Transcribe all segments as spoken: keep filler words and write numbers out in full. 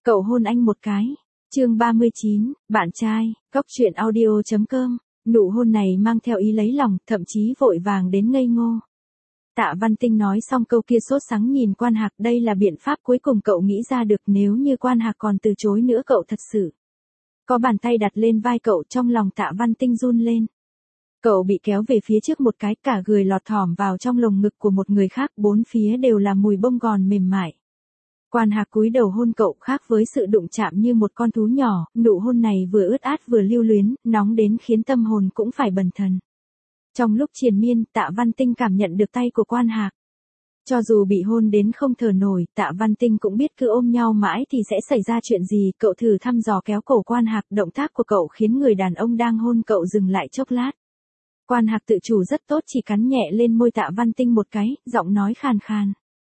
Cậu hôn anh một cái. Chương ba mươi chín, bạn trai, cóc truyện audio chấm com. Nụ hôn này mang theo ý lấy lòng, thậm chí vội vàng đến ngây ngô. Tạ Văn Tinh nói xong câu kia sốt sắng nhìn Quan Hạc, đây là biện pháp cuối cùng cậu nghĩ ra được, nếu như Quan Hạc còn từ chối nữa cậu thật sự. Có bàn tay đặt lên vai cậu, trong lòng Tạ Văn Tinh run lên. Cậu bị kéo về phía trước một cái, cả người lọt thỏm vào trong lồng ngực của một người khác, bốn phía đều là mùi bông gòn mềm mại. Quan Hạc cúi đầu hôn cậu, khác với sự đụng chạm như một con thú nhỏ, nụ hôn này vừa ướt át vừa lưu luyến, nóng đến khiến tâm hồn cũng phải bần thần. Trong lúc triền miên, Tạ Văn Tinh cảm nhận được tay của Quan Hạc. Cho dù bị hôn đến không thở nổi, Tạ Văn Tinh cũng biết cứ ôm nhau mãi thì sẽ xảy ra chuyện gì, cậu thử thăm dò kéo cổ Quan Hạc, động tác của cậu khiến người đàn ông đang hôn cậu dừng lại chốc lát. Quan Hạc tự chủ rất tốt, chỉ cắn nhẹ lên môi Tạ Văn Tinh một cái, giọng nói khàn khàn.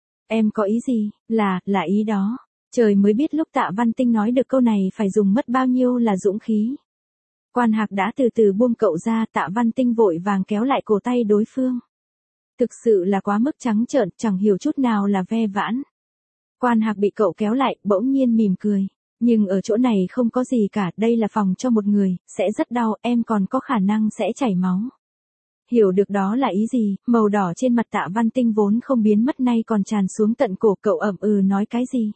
Em có ý gì? Là, là ý đó. Trời mới biết lúc Tạ Văn Tinh nói được câu này phải dùng mất bao nhiêu là dũng khí. Quan Hạc đã từ từ buông cậu ra, Tạ Văn Tinh vội vàng kéo lại cổ tay đối phương. Thực sự là quá mức trắng trợn, chẳng hiểu chút nào là ve vãn. Quan Hạc bị cậu kéo lại, bỗng nhiên mỉm cười. Nhưng ở chỗ này không có gì cả, đây là phòng cho một người, sẽ rất đau, em còn có khả năng sẽ chảy máu. Hiểu được đó là ý gì, màu đỏ trên mặt Tạ Văn Tinh vốn không biến mất nay còn tràn xuống tận cổ, cậu ậm ừ nói cái gì.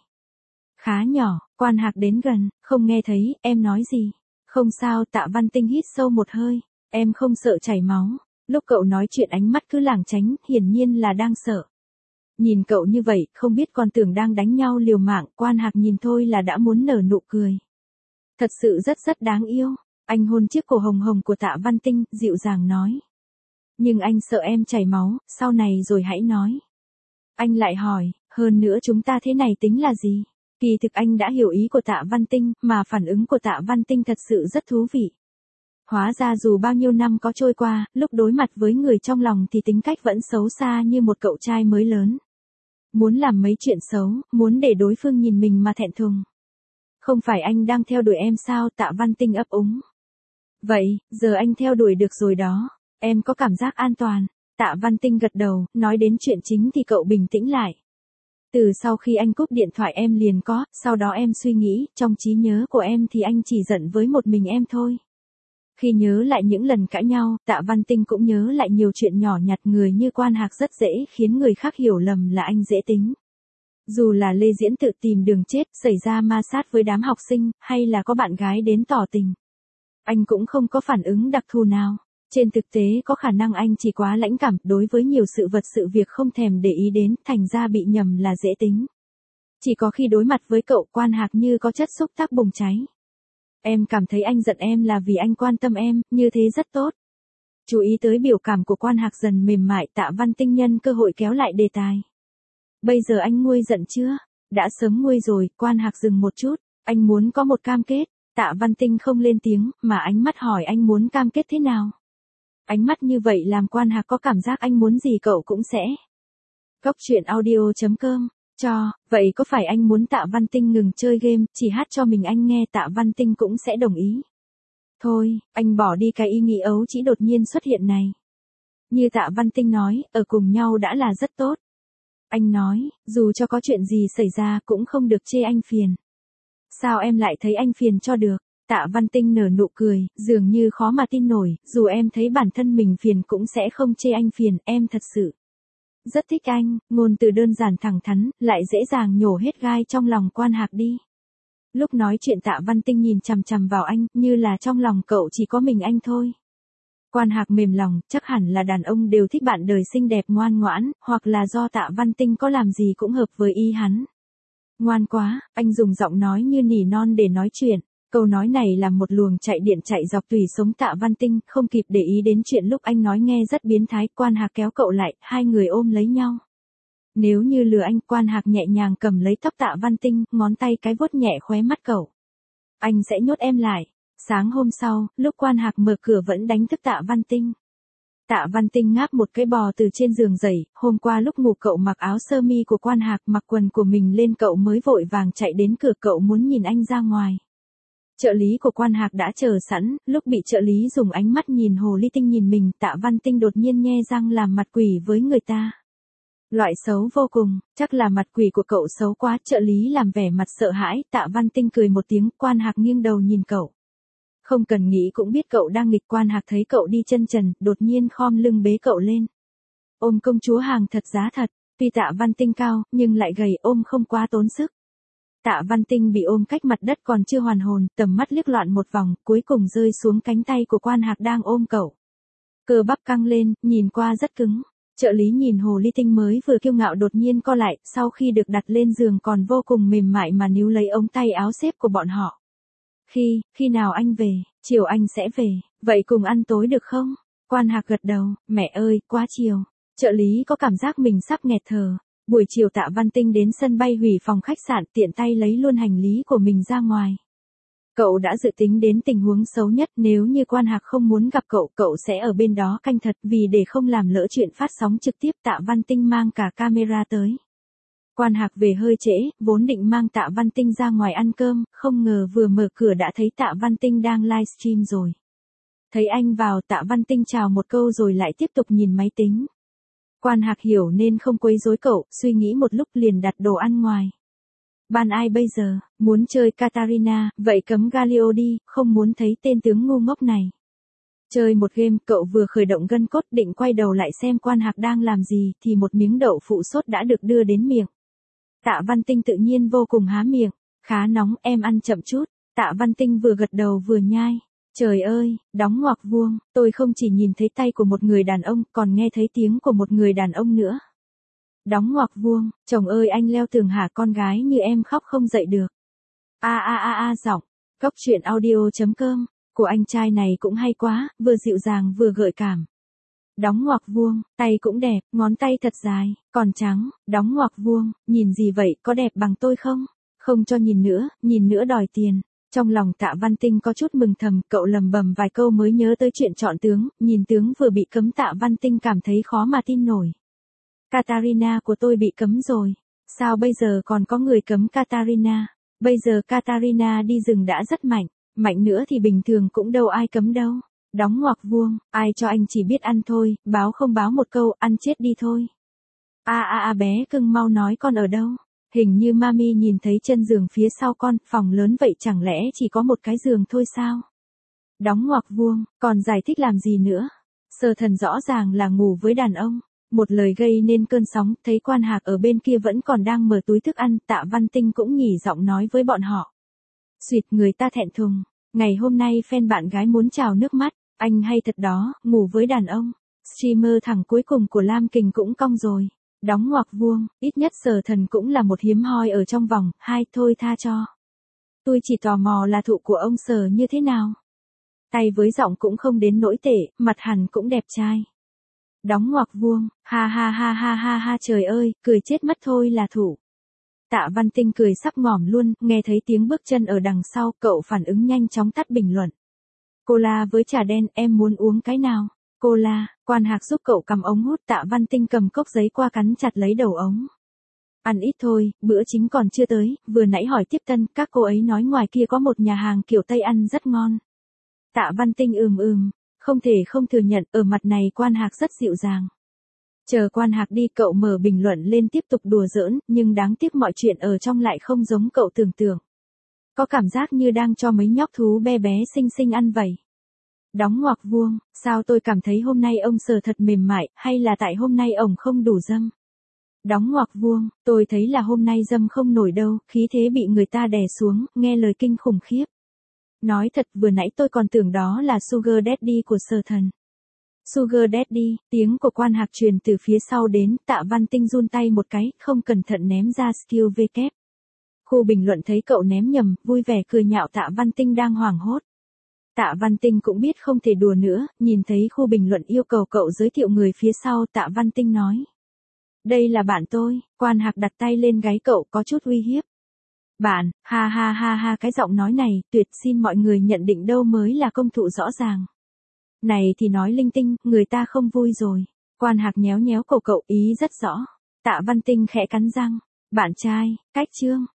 Khá nhỏ, Quan Hạc đến gần, không nghe thấy, em nói gì. Không sao, Tạ Văn Tinh hít sâu một hơi, em không sợ chảy máu. Lúc cậu nói chuyện ánh mắt cứ lảng tránh, hiển nhiên là đang sợ. Nhìn cậu như vậy, không biết còn tưởng đang đánh nhau liều mạng, Quan Hạc nhìn thôi là đã muốn nở nụ cười. Thật sự rất rất đáng yêu. Anh hôn chiếc cổ hồng hồng của Tạ Văn Tinh, dịu dàng nói. Nhưng anh sợ em chảy máu, sau này rồi hãy nói. Anh lại hỏi, hơn nữa chúng ta thế này tính là gì? Kỳ thực anh đã hiểu ý của Tạ Văn Tinh, mà phản ứng của Tạ Văn Tinh thật sự rất thú vị. Hóa ra dù bao nhiêu năm có trôi qua, lúc đối mặt với người trong lòng thì tính cách vẫn xấu xa như một cậu trai mới lớn. Muốn làm mấy chuyện xấu, muốn để đối phương nhìn mình mà thẹn thùng. Không phải anh đang theo đuổi em sao? Tạ Văn Tinh ấp úng. Vậy, giờ anh theo đuổi được rồi đó. Em có cảm giác an toàn. Tạ Văn Tinh gật đầu, nói đến chuyện chính thì cậu bình tĩnh lại. Từ sau khi anh cúp điện thoại em liền có, sau đó em suy nghĩ, trong trí nhớ của em thì anh chỉ giận với một mình em thôi. Khi nhớ lại những lần cãi nhau, Tạ Văn Tinh cũng nhớ lại nhiều chuyện nhỏ nhặt, người như Quan Hạc rất dễ khiến người khác hiểu lầm là anh dễ tính. Dù là Lê Diễn tự tìm đường chết, xảy ra ma sát với đám học sinh, hay là có bạn gái đến tỏ tình. Anh cũng không có phản ứng đặc thù nào. Trên thực tế có khả năng anh chỉ quá lãnh cảm, đối với nhiều sự vật sự việc không thèm để ý đến, thành ra bị nhầm là dễ tính. Chỉ có khi đối mặt với cậu, Quan Hạc như có chất xúc tác bùng cháy. Em cảm thấy anh giận em là vì anh quan tâm em, như thế rất tốt. Chú ý tới biểu cảm của Quan Hạc dần mềm mại, Tạ Văn Tinh nhân cơ hội kéo lại đề tài. Bây giờ anh nguôi giận chưa? Đã sớm nguôi rồi. Quan Hạc dừng một chút, anh muốn có một cam kết. Tạ Văn Tinh không lên tiếng, mà ánh mắt hỏi anh muốn cam kết thế nào? Ánh mắt như vậy làm Quan Hạc có cảm giác anh muốn gì cậu cũng sẽ. Cóc truyện audio chấm com, cho, vậy có phải anh muốn Tạ Văn Tinh ngừng chơi game, chỉ hát cho mình anh nghe? Tạ Văn Tinh cũng sẽ đồng ý. Thôi, anh bỏ đi cái ý nghĩ ấu trĩ đột nhiên xuất hiện này. Như Tạ Văn Tinh nói, ở cùng nhau đã là rất tốt. Anh nói, dù cho có chuyện gì xảy ra cũng không được chê anh phiền. Sao em lại thấy anh phiền cho được? Tạ Văn Tinh nở nụ cười, dường như khó mà tin nổi, dù em thấy bản thân mình phiền cũng sẽ không chê anh phiền, em thật sự rất thích anh. Ngôn từ đơn giản thẳng thắn, lại dễ dàng nhổ hết gai trong lòng Quan Hạc đi. Lúc nói chuyện Tạ Văn Tinh nhìn chằm chằm vào anh, như là trong lòng cậu chỉ có mình anh thôi. Quan Hạc mềm lòng, chắc hẳn là đàn ông đều thích bạn đời xinh đẹp ngoan ngoãn, hoặc là do Tạ Văn Tinh có làm gì cũng hợp với ý hắn. Ngoan quá, anh dùng giọng nói như nỉ non để nói chuyện. Câu nói này là một luồng chạy điện chạy dọc tủy sống Tạ Văn Tinh, không kịp để ý đến chuyện lúc anh nói nghe rất biến thái. Quan Hạc kéo cậu lại, hai người ôm lấy nhau. Nếu như lừa anh, Quan Hạc nhẹ nhàng cầm lấy tóc Tạ Văn Tinh, ngón tay cái vuốt nhẹ khóe mắt cậu. Anh sẽ nhốt em lại. Sáng hôm sau, lúc Quan Hạc mở cửa vẫn đánh thức Tạ Văn Tinh. Tạ Văn Tinh ngáp một cái bò từ trên giường dậy, hôm qua lúc ngủ cậu mặc áo sơ mi của Quan Hạc, mặc quần của mình lên, cậu mới vội vàng chạy đến cửa, cậu muốn nhìn anh ra ngoài. Trợ lý của Quan Hạc đã chờ sẵn, lúc bị trợ lý dùng ánh mắt nhìn hồ ly tinh nhìn mình, Tạ Văn Tinh đột nhiên nhe răng làm mặt quỷ với người ta. Loại xấu vô cùng, chắc là mặt quỷ của cậu xấu quá, trợ lý làm vẻ mặt sợ hãi, Tạ Văn Tinh cười một tiếng, Quan Hạc nghiêng đầu nhìn cậu. Không cần nghĩ cũng biết cậu đang nghịch. Quan Hạc thấy cậu đi chân trần, đột nhiên khom lưng bế cậu lên. Ôm công chúa hàng thật giá thật, tuy Tạ Văn Tinh cao, nhưng lại gầy, ôm không quá tốn sức. Tạ Văn Tinh bị ôm cách mặt đất còn chưa hoàn hồn, tầm mắt liếc loạn một vòng, cuối cùng rơi xuống cánh tay của Quan Hạc đang ôm cậu. Cơ bắp căng lên, nhìn qua rất cứng. Trợ lý nhìn hồ ly tinh mới vừa kiêu ngạo đột nhiên co lại, sau khi được đặt lên giường còn vô cùng mềm mại mà níu lấy ống tay áo xếp của bọn họ. Khi, khi nào anh về, chiều anh sẽ về, vậy cùng ăn tối được không? Quan Hạc gật đầu, mẹ ơi, quá chiều. Trợ lý có cảm giác mình sắp nghẹt thở. Buổi chiều Tạ Văn Tinh đến sân bay hủy phòng khách sạn, tiện tay lấy luôn hành lý của mình ra ngoài. Cậu đã dự tính đến tình huống xấu nhất, nếu như Quan Hạc không muốn gặp cậu, cậu sẽ ở bên đó canh thật, vì để không làm lỡ chuyện phát sóng trực tiếp Tạ Văn Tinh mang cả camera tới. Quan Hạc về hơi trễ, vốn định mang Tạ Văn Tinh ra ngoài ăn cơm, không ngờ vừa mở cửa đã thấy Tạ Văn Tinh đang livestream rồi. Thấy anh vào, Tạ Văn Tinh chào một câu rồi lại tiếp tục nhìn máy tính. Quan Hạc hiểu nên không quấy rối cậu, suy nghĩ một lúc liền đặt đồ ăn ngoài. Ban ai bây giờ, muốn chơi Katarina, vậy cấm Galio đi, không muốn thấy tên tướng ngu ngốc này. Chơi một game, cậu vừa khởi động gân cốt định quay đầu lại xem Quan Hạc đang làm gì, thì một miếng đậu phụ sốt đã được đưa đến miệng. Tạ Văn Tinh tự nhiên vô cùng há miệng, khá nóng, em ăn chậm chút. Tạ Văn Tinh vừa gật đầu vừa nhai. Trời ơi, đóng ngoặc vuông, tôi không chỉ nhìn thấy tay của một người đàn ông, còn nghe thấy tiếng của một người đàn ông nữa. Đóng ngoặc vuông, chồng ơi anh leo tường hả, con gái như em khóc không dậy được. A a a a giọng, Cốc truyện audio.com, của anh trai này cũng hay quá, vừa dịu dàng vừa gợi cảm. Đóng ngoặc vuông, tay cũng đẹp, ngón tay thật dài, còn trắng, đóng ngoặc vuông, nhìn gì vậy, có đẹp bằng tôi không? Không cho nhìn nữa, nhìn nữa đòi tiền. Trong lòng Tạ Văn Tinh có chút mừng thầm, cậu lầm bầm vài câu mới nhớ tới chuyện chọn tướng, nhìn tướng vừa bị cấm Tạ Văn Tinh cảm thấy khó mà tin nổi. Katarina của tôi bị cấm rồi, sao bây giờ còn có người cấm Katarina? Bây giờ Katarina đi rừng đã rất mạnh, mạnh nữa thì bình thường cũng đâu ai cấm đâu. Đóng ngoặc vuông, ai cho anh chỉ biết ăn thôi, báo không báo một câu, ăn chết đi thôi. A a a bé cưng mau nói con ở đâu? Hình như mami nhìn thấy chân giường phía sau con, phòng lớn vậy chẳng lẽ chỉ có một cái giường thôi sao? Đóng ngoặc vuông, còn giải thích làm gì nữa? Sở Thần rõ ràng là ngủ với đàn ông. Một lời gây nên cơn sóng, thấy Quan Hạc ở bên kia vẫn còn đang mở túi thức ăn, Tạ Văn Tinh cũng nhỉ giọng nói với bọn họ. Xuyệt, người ta thẹn thùng, ngày hôm nay fan bạn gái muốn trào nước mắt, anh hay thật đó, ngủ với đàn ông. Streamer thằng cuối cùng của Lam Kình cũng cong rồi. Đóng ngoặc vuông, ít nhất Sở Thần cũng là một hiếm hoi ở trong vòng, hai thôi tha cho. Tôi chỉ tò mò là thụ của ông Sở như thế nào. Tay với giọng cũng không đến nỗi tệ, mặt hẳn cũng đẹp trai. Đóng ngoặc vuông, ha ha ha ha ha ha trời ơi, cười chết mất thôi là thủ. Tạ Văn Tinh cười sắp ngỏm luôn, nghe thấy tiếng bước chân ở đằng sau, cậu phản ứng nhanh chóng tắt bình luận. Cola với trà đen, em muốn uống cái nào? Cola, Quan Hạc giúp cậu cầm ống hút, Tạ Văn Tinh cầm cốc giấy qua cắn chặt lấy đầu ống. Ăn ít thôi, bữa chính còn chưa tới, vừa nãy hỏi tiếp tân, các cô ấy nói ngoài kia có một nhà hàng kiểu Tây ăn rất ngon. Tạ Văn Tinh ừm ừm. Không thể không thừa nhận, ở mặt này Quan Hạc rất dịu dàng. Chờ Quan Hạc đi cậu mở bình luận lên tiếp tục đùa giỡn, nhưng đáng tiếc mọi chuyện ở trong lại không giống cậu tưởng tượng. Có cảm giác như đang cho mấy nhóc thú bé bé xinh xinh ăn vậy. Đóng ngoặc vuông, sao tôi cảm thấy hôm nay ông Sở thật mềm mại, hay là tại hôm nay ổng không đủ dâm? Đóng ngoặc vuông, tôi thấy là hôm nay dâm không nổi đâu, khí thế bị người ta đè xuống, nghe lời kinh khủng khiếp. Nói thật vừa nãy tôi còn tưởng đó là Sugar Daddy của Sở Thần. Sugar Daddy, tiếng của Quan Hạc truyền từ phía sau đến, Tạ Văn Tinh run tay một cái, không cẩn thận ném ra skill V kép. Khu bình luận thấy cậu ném nhầm, vui vẻ cười nhạo Tạ Văn Tinh đang hoảng hốt. Tạ Văn Tinh cũng biết không thể đùa nữa, nhìn thấy khu bình luận yêu cầu cậu giới thiệu người phía sau, Tạ Văn Tinh nói. Đây là bạn tôi, Quan Hạc đặt tay lên gáy cậu có chút uy hiếp. Bạn, ha ha ha ha cái giọng nói này, tuyệt xin mọi người nhận định đâu mới là công thụ rõ ràng. Này thì nói linh tinh, người ta không vui rồi. Quan Hạc nhéo nhéo cổ cậu ý rất rõ. Tạ Văn Tinh khẽ cắn răng. Bạn trai, cách chương.